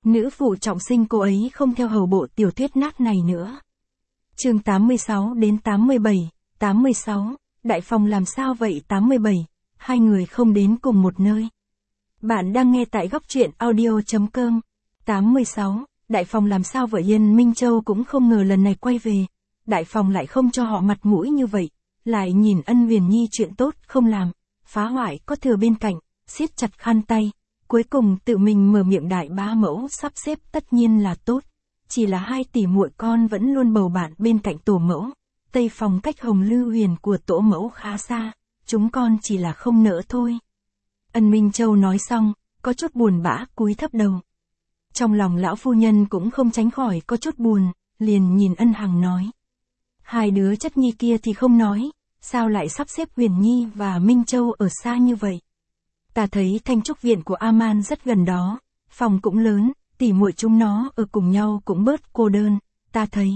Nữ phụ trọng sinh cô ấy không theo hầu bộ tiểu thuyết nát này nữa. Chương 86 đến 87, 86, Đại Phong làm sao vậy 87, hai người không đến cùng một nơi. Bạn đang nghe tại góc truyện audio.com. 86, Đại Phong làm sao vậy Yên Minh Châu cũng không ngờ lần này quay về. Đại Phong lại không cho họ mặt mũi như vậy, lại nhìn Ân Huyền Nhi chuyện tốt không làm, phá hoại có thừa bên cạnh, siết chặt khăn tay. Cuối cùng tự mình mở miệng đại bá mẫu sắp xếp tất nhiên là tốt. Chỉ là hai tỷ muội con vẫn luôn bầu bạn bên cạnh tổ mẫu. Tây phòng cách Hồng Lư Huyền của tổ mẫu khá xa, chúng con chỉ là không nỡ thôi. Ân Minh Châu nói xong, có chút buồn bã cúi thấp đầu. Trong lòng lão phu nhân cũng không tránh khỏi có chút buồn, liền nhìn Ân Hằng nói. Hai đứa chất nhi kia thì không nói, sao lại sắp xếp Huyền Nhi và Minh Châu ở xa như vậy? Ta thấy Thanh Trúc viện của Aman rất gần đó, phòng cũng lớn, tỉ muội chúng nó ở cùng nhau cũng bớt cô đơn, ta thấy.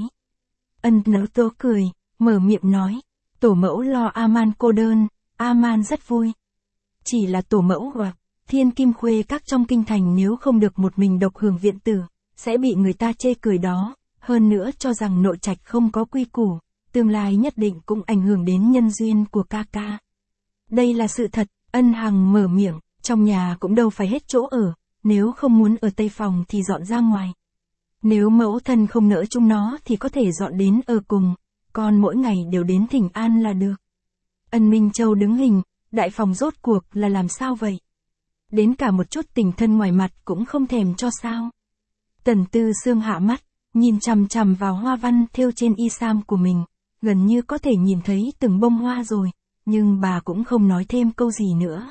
Ân Nấu Tố cười, mở miệng nói, tổ mẫu lo Aman cô đơn, Aman rất vui. Chỉ là tổ mẫu hoặc Thiên Kim Khuê các trong kinh thành nếu không được một mình độc hưởng viện tử, sẽ bị người ta chê cười đó, hơn nữa cho rằng nội trạch không có quy củ, tương lai nhất định cũng ảnh hưởng đến nhân duyên của ca ca. Đây là sự thật. Ân Hằng mở miệng, trong nhà cũng đâu phải hết chỗ ở, nếu không muốn ở Tây phòng thì dọn ra ngoài. Nếu mẫu thân không nỡ chúng nó thì có thể dọn đến ở cùng, con mỗi ngày đều đến thỉnh an là được. Ân Minh Châu đứng hình, đại phòng rốt cuộc là làm sao vậy? Đến cả một chút tình thân ngoài mặt cũng không thèm cho sao? Tần Tư Sương hạ mắt, nhìn chằm chằm vào hoa văn thêu trên y sam của mình, gần như có thể nhìn thấy từng bông hoa rồi. Nhưng bà cũng không nói thêm câu gì nữa.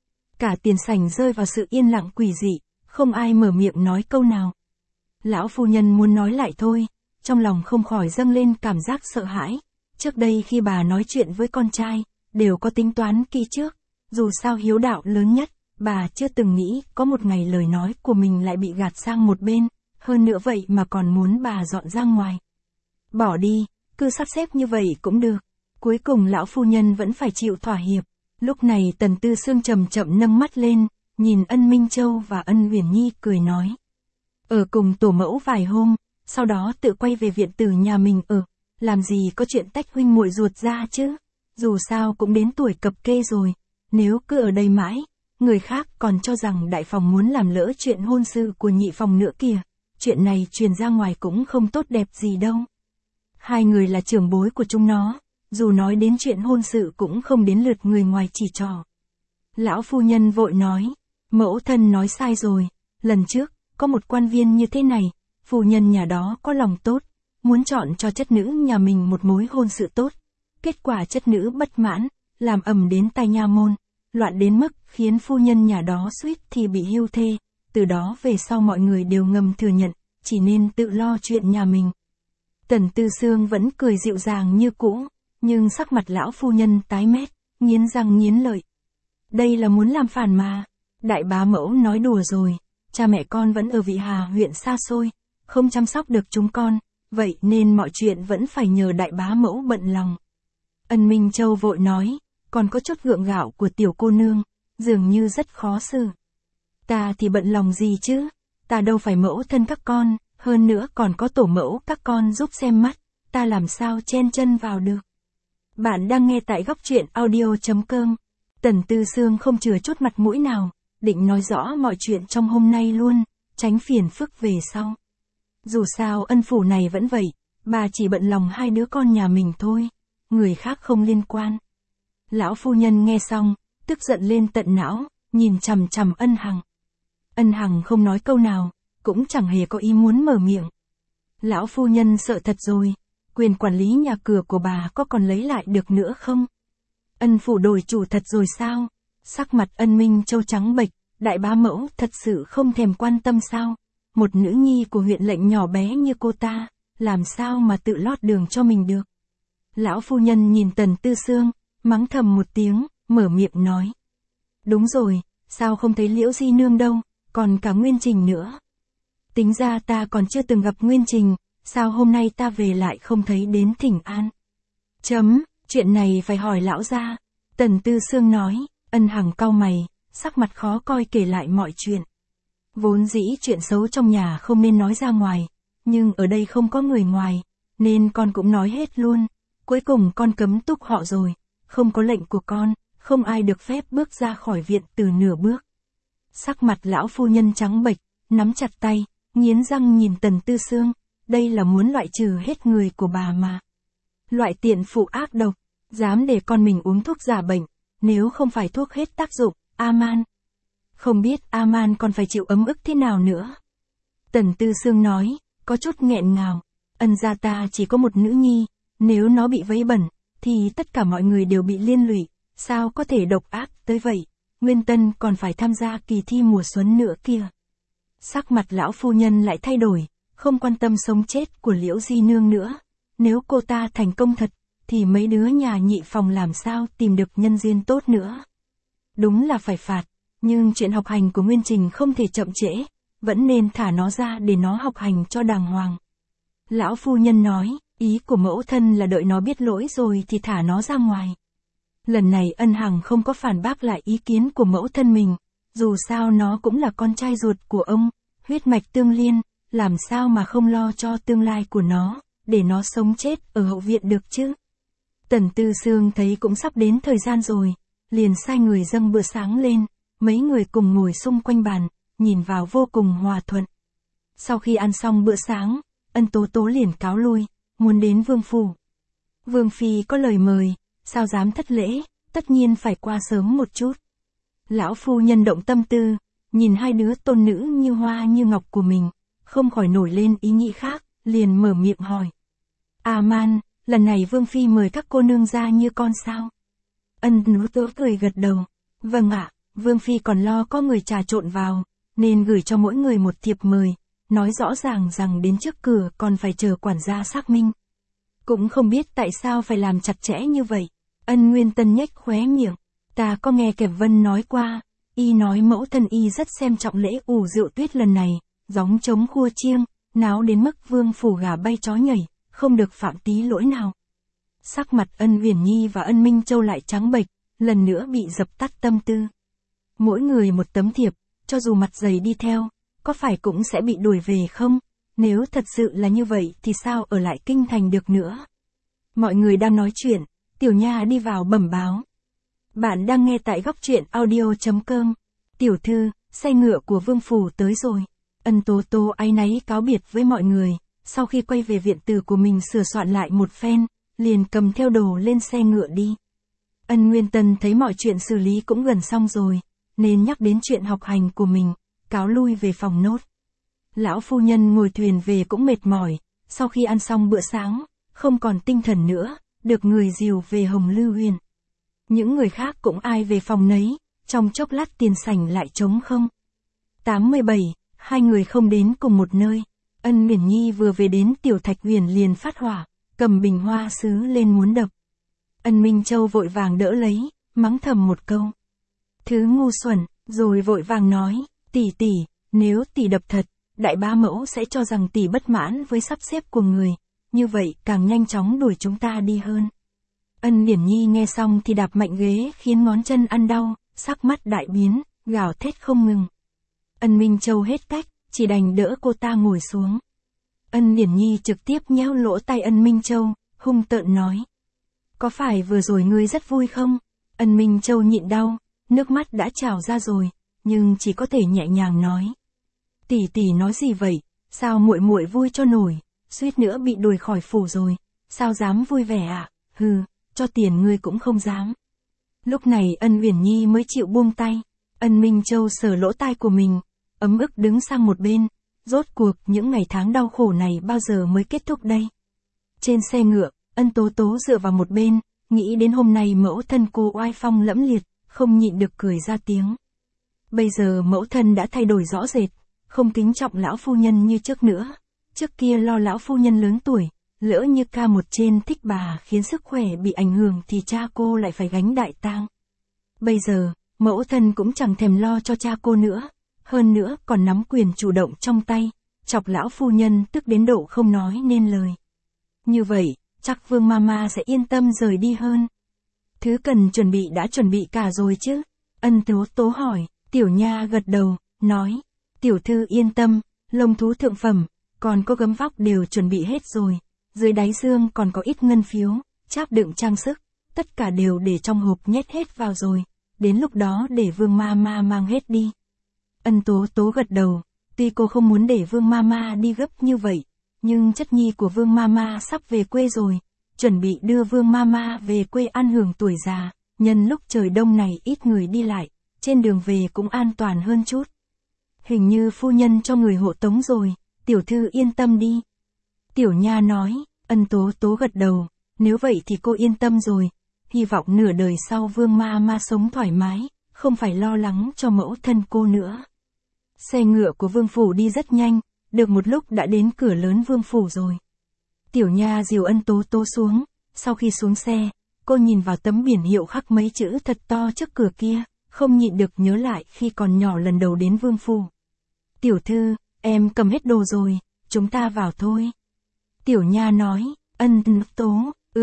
Cả tiền sảnh rơi vào sự yên lặng quỷ dị, không ai mở miệng nói câu nào. Lão phu nhân muốn nói lại thôi, trong lòng không khỏi dâng lên cảm giác sợ hãi. Trước đây khi bà nói chuyện với con trai, đều có tính toán kỹ trước. Dù sao hiếu đạo lớn nhất, bà chưa từng nghĩ có một ngày lời nói của mình lại bị gạt sang một bên. Hơn nữa vậy mà còn muốn bà dọn ra ngoài. Bỏ đi, cứ sắp xếp như vậy cũng được. Cuối cùng lão phu nhân vẫn phải chịu thỏa hiệp. Lúc này Tần Tư Sương chậm chậm nâng mắt lên, nhìn Ân Minh Châu và Ân Huyền Nhi cười nói. Ở cùng tổ mẫu vài hôm, sau đó tự quay về viện tử nhà mình ở, làm gì có chuyện tách huynh muội ruột ra chứ, dù sao cũng đến tuổi cập kê rồi, nếu cứ ở đây mãi, người khác còn cho rằng đại phòng muốn làm lỡ chuyện hôn sự của nhị phòng nữa kìa, chuyện này truyền ra ngoài cũng không tốt đẹp gì đâu. Hai người là trưởng bối của chúng nó. Dù nói đến chuyện hôn sự cũng không đến lượt người ngoài chỉ trỏ. Lão phu nhân vội nói, mẫu thân nói sai rồi, lần trước, có một quan viên như thế này, phu nhân nhà đó có lòng tốt, muốn chọn cho chất nữ nhà mình một mối hôn sự tốt. Kết quả chất nữ bất mãn, làm ầm đến tai nha môn, loạn đến mức khiến phu nhân nhà đó suýt thì bị hưu thê, từ đó về sau mọi người đều ngầm thừa nhận, chỉ nên tự lo chuyện nhà mình. Tần Tư Sương vẫn cười dịu dàng như cũ. Nhưng sắc mặt lão phu nhân tái mét, nghiến răng nghiến lợi. Đây là muốn làm phản mà. Đại bá mẫu nói đùa rồi, cha mẹ con vẫn ở Vị Hà huyện xa xôi, không chăm sóc được chúng con, vậy nên mọi chuyện vẫn phải nhờ đại bá mẫu bận lòng. Ân Minh Châu vội nói, còn có chút gượng gạo của tiểu cô nương, dường như rất khó xử. Ta thì bận lòng gì chứ, ta đâu phải mẫu thân các con, hơn nữa còn có tổ mẫu các con giúp xem mắt, ta làm sao chen chân vào được. Bạn đang nghe tại góc truyện audio.com. Tần Tư Sương không chừa chút mặt mũi nào, định nói rõ mọi chuyện trong hôm nay luôn, tránh phiền phức về sau. Dù sao ân phủ này vẫn vậy, bà chỉ bận lòng hai đứa con nhà mình thôi, người khác không liên quan. Lão phu nhân nghe xong, tức giận lên tận não, nhìn chằm chằm Ân Hằng. Ân Hằng không nói câu nào, cũng chẳng hề có ý muốn mở miệng. Lão phu nhân sợ thật rồi. Quyền quản lý nhà cửa của bà có còn lấy lại được nữa không? Ân phủ đổi chủ thật rồi sao? Sắc mặt Ân Minh Châu trắng bệch, đại bá mẫu thật sự không thèm quan tâm sao? Một nữ nhi của huyện lệnh nhỏ bé như cô ta, làm sao mà tự lót đường cho mình được? Lão phu nhân nhìn Tần Tư Sương, mắng thầm một tiếng, mở miệng nói. Đúng rồi, sao không thấy Liễu Di Nương đâu, còn cả Nguyên Trình nữa. Tính ra ta còn chưa từng gặp Nguyên Trình. Sao hôm nay ta về lại không thấy đến thỉnh an? Chuyện này phải hỏi lão gia. Tần Tư Sương nói, Ân Hằng cau mày, sắc mặt khó coi kể lại mọi chuyện. Vốn dĩ chuyện xấu trong nhà không nên nói ra ngoài, nhưng ở đây không có người ngoài, nên con cũng nói hết luôn. Cuối cùng con cấm túc họ rồi, không có lệnh của con, không ai được phép bước ra khỏi viện từ nửa bước. Sắc mặt lão phu nhân trắng bệch, nắm chặt tay, nghiến răng nhìn Tần Tư Sương, đây là muốn loại trừ hết người của bà mà. Loại tiện phụ ác độc, dám để con mình uống thuốc giả bệnh, nếu không phải thuốc hết tác dụng, A-man. Không biết A-man còn phải chịu ấm ức thế nào nữa. Tần Tư Sương nói, có chút nghẹn ngào, ân gia ta chỉ có một nữ nhi, nếu nó bị vấy bẩn, thì tất cả mọi người đều bị liên lụy, sao có thể độc ác tới vậy, Nguyên Tân còn phải tham gia kỳ thi mùa xuân nữa kia. Sắc mặt lão phu nhân lại thay đổi, không quan tâm sống chết của Liễu Di Nương nữa, nếu cô ta thành công thật, thì mấy đứa nhà Nhị Phòng làm sao tìm được nhân duyên tốt nữa. Đúng là phải phạt, nhưng chuyện học hành của Nguyên Trình không thể chậm trễ, vẫn nên thả nó ra để nó học hành cho đàng hoàng. Lão phu nhân nói, ý của mẫu thân là đợi nó biết lỗi rồi thì thả nó ra ngoài. Lần này Ân Hằng không có phản bác lại ý kiến của mẫu thân mình, dù sao nó cũng là con trai ruột của ông, huyết mạch tương liên, làm sao mà không lo cho tương lai của nó, để nó sống chết ở hậu viện được chứ. Tần Tư Sương thấy cũng sắp đến thời gian rồi, liền sai người dâng bữa sáng lên, mấy người cùng ngồi xung quanh bàn, nhìn vào vô cùng hòa thuận. Sau khi ăn xong bữa sáng, Ân Tố Tố liền cáo lui, muốn đến vương phủ. Vương phi có lời mời, sao dám thất lễ, tất nhiên phải qua sớm một chút. Lão phu nhân động tâm tư, nhìn hai đứa tôn nữ như hoa như ngọc của mình, không khỏi nổi lên ý nghĩ khác, liền mở miệng hỏi. Man, lần này Vương phi mời các cô nương ra như con sao? Ân Tố Tố cười gật đầu. Vâng ạ, Vương phi còn lo có người trà trộn vào, nên gửi cho mỗi người một thiệp mời, nói rõ ràng rằng đến trước cửa còn phải chờ quản gia xác minh. Cũng không biết tại sao phải làm chặt chẽ như vậy. Ân Nguyên Tân nhếch khóe miệng. Ta có nghe Kẹp Vân nói qua, y nói mẫu thân y rất xem trọng lễ ủ rượu tuyết lần này, gióng trống khua chiêng, náo đến mức vương phủ gà bay chó nhảy, không được phạm tí lỗi nào. Sắc mặt Ân Uyển Nhi và Ân Minh Châu lại trắng bệch, lần nữa bị dập tắt tâm tư. Mỗi người một tấm thiệp, cho dù mặt dày đi theo, có phải cũng sẽ bị đuổi về không? Nếu thật sự là như vậy thì sao ở lại kinh thành được nữa? Mọi người đang nói chuyện, Tiểu Nha đi vào bẩm báo. Bạn đang nghe tại góc truyện audio.com. Tiểu thư, xe ngựa của vương phủ tới rồi. Ân Tố Tố áy náy cáo biệt với mọi người, sau khi quay về viện tử của mình sửa soạn lại một phen, liền cầm theo đồ lên xe ngựa đi. Ân Nguyên Tân thấy mọi chuyện xử lý cũng gần xong rồi, nên nhắc đến chuyện học hành của mình, cáo lui về phòng nốt. Lão phu nhân ngồi thuyền về cũng mệt mỏi, sau khi ăn xong bữa sáng, không còn tinh thần nữa, được người dìu về Hồng Lư Huyền. Những người khác cũng ai về phòng nấy, trong chốc lát tiền sảnh lại trống không. 87, hai người không đến cùng một nơi. Ân Uyển Nhi vừa về đến Tiểu Thạch Huyền liền phát hỏa, cầm bình hoa sứ lên muốn đập. Ân Minh Châu vội vàng đỡ lấy, mắng thầm một câu. Thứ ngu xuẩn, rồi vội vàng nói, tỷ tỷ, nếu tỷ đập thật, đại bá mẫu sẽ cho rằng tỷ bất mãn với sắp xếp của người, như vậy càng nhanh chóng đuổi chúng ta đi hơn. Ân Uyển Nhi nghe xong thì đạp mạnh ghế khiến ngón chân ăn đau, sắc mắt đại biến, gào thét không ngừng. Ân Minh Châu hết cách, chỉ đành đỡ cô ta ngồi xuống. Ân Uyển Nhi trực tiếp nhéo lỗ tai Ân Minh Châu, hung tợn nói. Có phải vừa rồi ngươi rất vui không? Ân Minh Châu nhịn đau, nước mắt đã trào ra rồi, nhưng chỉ có thể nhẹ nhàng nói. Tỷ tỷ nói gì vậy, sao muội muội vui cho nổi, suýt nữa bị đuổi khỏi phủ rồi, sao dám vui vẻ ạ, hừ, cho tiền ngươi cũng không dám. Lúc này Ân Uyển Nhi mới chịu buông tay, Ân Minh Châu sờ lỗ tai của mình, ấm ức đứng sang một bên, rốt cuộc những ngày tháng đau khổ này bao giờ mới kết thúc đây. Trên xe ngựa, Ân Tố Tố dựa vào một bên, nghĩ đến hôm nay mẫu thân cô oai phong lẫm liệt, không nhịn được cười ra tiếng. Bây giờ mẫu thân đã thay đổi rõ rệt, không kính trọng lão phu nhân như trước nữa. Trước kia lo lão phu nhân lớn tuổi, lỡ như ca một trên thích bà khiến sức khỏe bị ảnh hưởng thì cha cô lại phải gánh đại tang. Bây giờ, mẫu thân cũng chẳng thèm lo cho cha cô nữa, hơn nữa còn nắm quyền chủ động trong tay, chọc lão phu nhân tức đến độ không nói nên lời. Như vậy, chắc Vương Mama sẽ yên tâm rời đi hơn. Thứ cần chuẩn bị đã chuẩn bị cả rồi chứ? Ân Tố Tố hỏi, Tiểu Nha gật đầu, nói. Tiểu thư yên tâm, lông thú thượng phẩm, còn có gấm vóc đều chuẩn bị hết rồi. Dưới đáy dương còn có ít ngân phiếu, cháp đựng trang sức, tất cả đều để trong hộp nhét hết vào rồi. Đến lúc đó để Vương Mama mang hết đi. Ân Tố Tố gật đầu, tuy cô không muốn để Vương Mama đi gấp như vậy, nhưng chất nhi của Vương Mama sắp về quê rồi, chuẩn bị đưa Vương Mama về quê ăn hưởng tuổi già, nhân lúc trời đông này ít người đi lại, trên đường về cũng an toàn hơn chút. Hình như phu nhân cho người hộ tống rồi, tiểu thư yên tâm đi. Tiểu Nha nói, Ân Tố Tố gật đầu, nếu vậy thì cô yên tâm rồi, hy vọng nửa đời sau Vương Mama sống thoải mái, không phải lo lắng cho mẫu thân cô nữa. Xe ngựa của Vương Phủ đi rất nhanh, được một lúc đã đến cửa lớn Vương Phủ rồi. Tiểu Nha dìu Ân Tố Tố xuống, sau khi xuống xe, cô nhìn vào tấm biển hiệu khắc mấy chữ thật to trước cửa kia, không nhịn được nhớ lại khi còn nhỏ lần đầu đến Vương Phủ. Tiểu thư, em cầm hết đồ rồi, chúng ta vào thôi. Tiểu Nha nói, Ân Tố,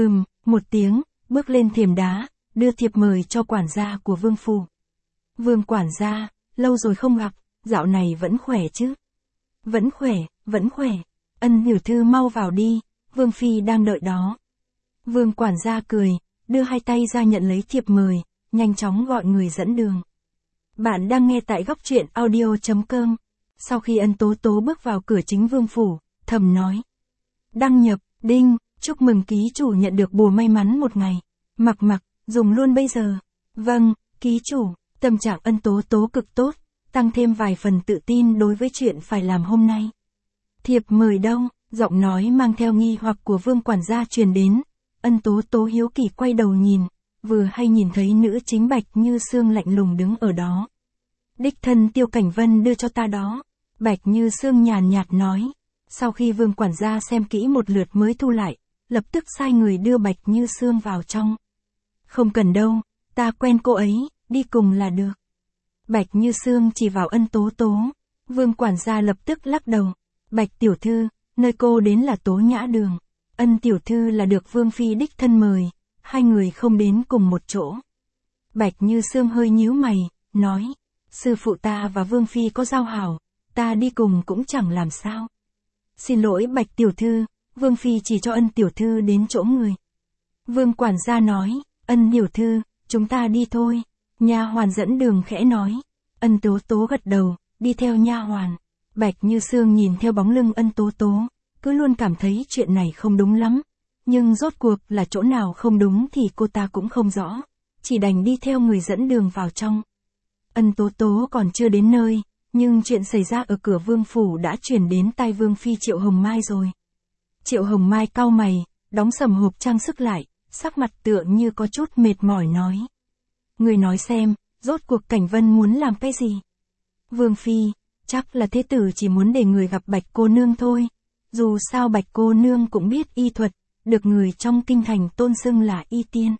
một tiếng, bước lên thềm đá, đưa thiệp mời cho quản gia của Vương Phủ. Vương quản gia, lâu rồi không gặp, dạo này vẫn khỏe chứ? Vẫn khỏe. Ân tiểu thư mau vào đi, Vương Phi đang đợi đó. Vương quản gia cười, đưa hai tay ra nhận lấy thiệp mời, nhanh chóng gọi người dẫn đường. Bạn đang nghe tại góc truyện audio.com. Sau khi Ân Tố Tố bước vào cửa chính Vương Phủ, thầm nói. Đăng nhập, đinh, chúc mừng ký chủ nhận được bùa may mắn một ngày. Mặc, dùng luôn bây giờ. Vâng, ký chủ, tâm trạng Ân Tố Tố cực tốt, tăng thêm vài phần tự tin đối với chuyện phải làm hôm nay. Thiệp mời đâu? Giọng nói mang theo nghi hoặc của Vương quản gia truyền đến. Ân Tố Tố hiếu kỳ quay đầu nhìn, vừa hay nhìn thấy nữ chính Bạch Như Sương lạnh lùng đứng ở đó. Đích thân Tiêu Cảnh Vân đưa cho ta đó. Bạch Như Sương nhàn nhạt nói. Sau khi Vương quản gia xem kỹ một lượt mới thu lại, lập tức sai người đưa Bạch Như Sương vào trong. Không cần đâu, ta quen cô ấy, đi cùng là được. Bạch Như Sương chỉ vào Ân Tố Tố. Vương quản gia lập tức lắc đầu. Bạch tiểu thư, nơi cô đến là Tố Nhã Đường. Ân tiểu thư là được Vương Phi đích thân mời, hai người không đến cùng một chỗ. Bạch Như Sương hơi nhíu mày, nói. Sư phụ ta và Vương Phi có giao hảo, ta đi cùng cũng chẳng làm sao. Xin lỗi Bạch tiểu thư, Vương Phi chỉ cho Ân tiểu thư đến chỗ người. Vương quản gia nói, Ân tiểu thư, chúng ta đi thôi. Nha hoàn dẫn đường khẽ nói. Ân Tố Tố gật đầu, đi theo nha hoàn. Bạch Như Sương nhìn theo bóng lưng Ân Tố Tố, cứ luôn cảm thấy chuyện này không đúng lắm. Nhưng rốt cuộc là chỗ nào không đúng thì cô ta cũng không rõ, chỉ đành đi theo người dẫn đường vào trong. Ân Tố Tố còn chưa đến nơi, nhưng chuyện xảy ra ở cửa Vương Phủ đã truyền đến tai Vương Phi Triệu Hồng Mai rồi. Triệu Hồng Mai cau mày, đóng sầm hộp trang sức lại, sắc mặt tựa như có chút mệt mỏi nói. Người nói xem, rốt cuộc Cảnh Vân muốn làm cái gì? Vương Phi, chắc là thế tử chỉ muốn để người gặp Bạch cô nương thôi. Dù sao Bạch cô nương cũng biết y thuật, được người trong kinh thành tôn xưng là y tiên.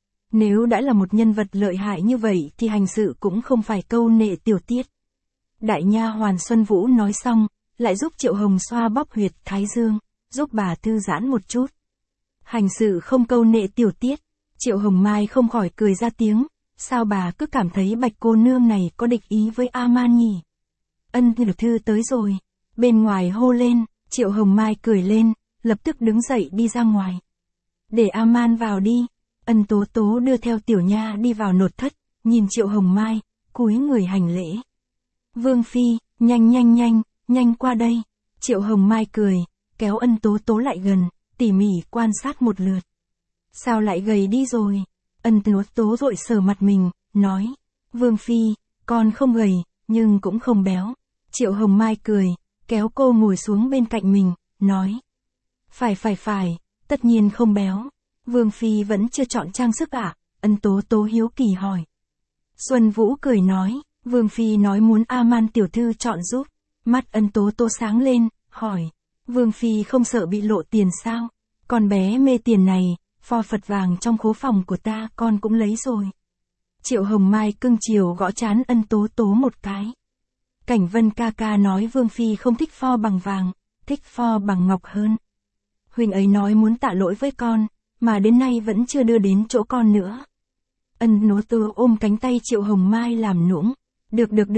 Nếu đã là một nhân vật lợi hại như vậy thì hành sự cũng không phải câu nệ tiểu tiết. Đại nha hoàn Xuân Vũ nói xong, lại giúp Triệu Hồng xoa bóp huyệt thái dương, giúp bà thư giãn một chút. Hành sự không câu nệ tiểu tiết, Triệu Hồng Mai không khỏi cười ra tiếng. Sao bà cứ cảm thấy Bạch cô nương này có địch ý với A-man nhỉ? Ân tiểu thư tới rồi. Bên ngoài hô lên, Triệu Hồng Mai cười lên, lập tức đứng dậy đi ra ngoài. Để A-man vào đi. Ân Tố Tố đưa theo Tiểu Nha đi vào nột thất, nhìn Triệu Hồng Mai, cúi người hành lễ. Vương Phi, nhanh qua đây. Triệu Hồng Mai cười, kéo Ân Tố Tố lại gần, tỉ mỉ quan sát một lượt. Sao lại gầy đi rồi? Ân Tố Tố vội sờ mặt mình, nói. Vương Phi, con không gầy, nhưng cũng không béo. Triệu Hồng Mai cười, kéo cô ngồi xuống bên cạnh mình, nói. Phải, tất nhiên không béo. Vương Phi vẫn chưa chọn trang sức ạ? Ân Tố Tố hiếu kỳ hỏi. Xuân Vũ cười nói, Vương Phi nói muốn A-man tiểu thư chọn giúp. Mắt Ân Tố Tố sáng lên, hỏi. Vương Phi không sợ bị lộ tiền sao? Con bé mê tiền này, pho Phật vàng trong khố phòng của ta con cũng lấy rồi. Triệu Hồng Mai cưng chiều gõ trán Ân Tố Tố một cái. Cảnh Vân ca ca nói Vương Phi không thích pho bằng vàng, thích pho bằng ngọc hơn. Huynh ấy nói muốn tạ lỗi với con, mà đến nay vẫn chưa đưa đến chỗ con nữa. Ân Tố Tố ôm cánh tay Triệu Hồng Mai làm nũng. Được,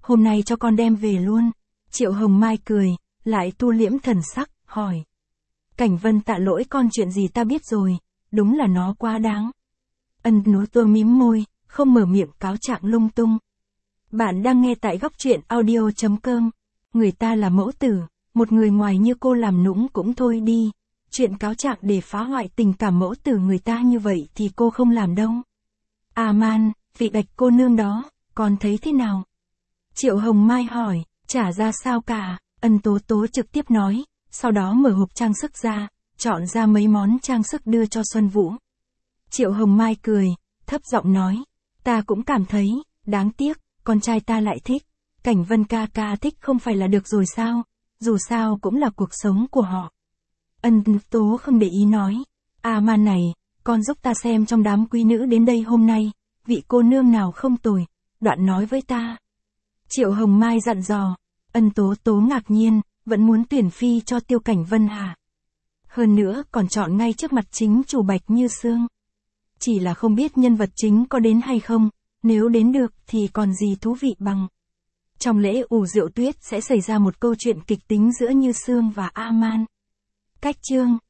hôm nay cho con đem về luôn. Triệu Hồng Mai cười, lại tu liễm thần sắc, hỏi. Cảnh Vân tạ lỗi con chuyện gì ta biết rồi, đúng là nó quá đáng. Ân Nú Tô mím môi, không mở miệng cáo trạng lung tung. Bạn đang nghe tại góc truyện audio.com. Người ta là mẫu tử, một người ngoài như cô làm nũng cũng thôi đi. Chuyện cáo trạng để phá hoại tình cảm mẫu tử người ta như vậy thì cô không làm đâu. Man, vị Bạch cô nương đó, con thấy thế nào? Triệu Hồng Mai hỏi, chả ra sao cả, Ân Tố Tố trực tiếp nói, sau đó mở hộp trang sức ra, chọn ra mấy món trang sức đưa cho Xuân Vũ. Triệu Hồng Mai cười, thấp giọng nói, ta cũng cảm thấy, đáng tiếc, con trai ta lại thích. Cảnh Vân ca ca thích không phải là được rồi sao, dù sao cũng là cuộc sống của họ. Ân Tố không để ý nói, Man này, con giúp ta xem trong đám quý nữ đến đây hôm nay, vị cô nương nào không tồi, đoạn nói với ta. Triệu Hồng Mai dặn dò, Ân Tố Tố ngạc nhiên, vẫn muốn tuyển phi cho Tiêu Cảnh Vân hả? Hơn nữa còn chọn ngay trước mặt chính chủ Bạch Như Sương. Chỉ là không biết nhân vật chính có đến hay không, nếu đến được thì còn gì thú vị bằng. Trong lễ ủ rượu tuyết sẽ xảy ra một câu chuyện kịch tính giữa Như Sương và Man. Cách chương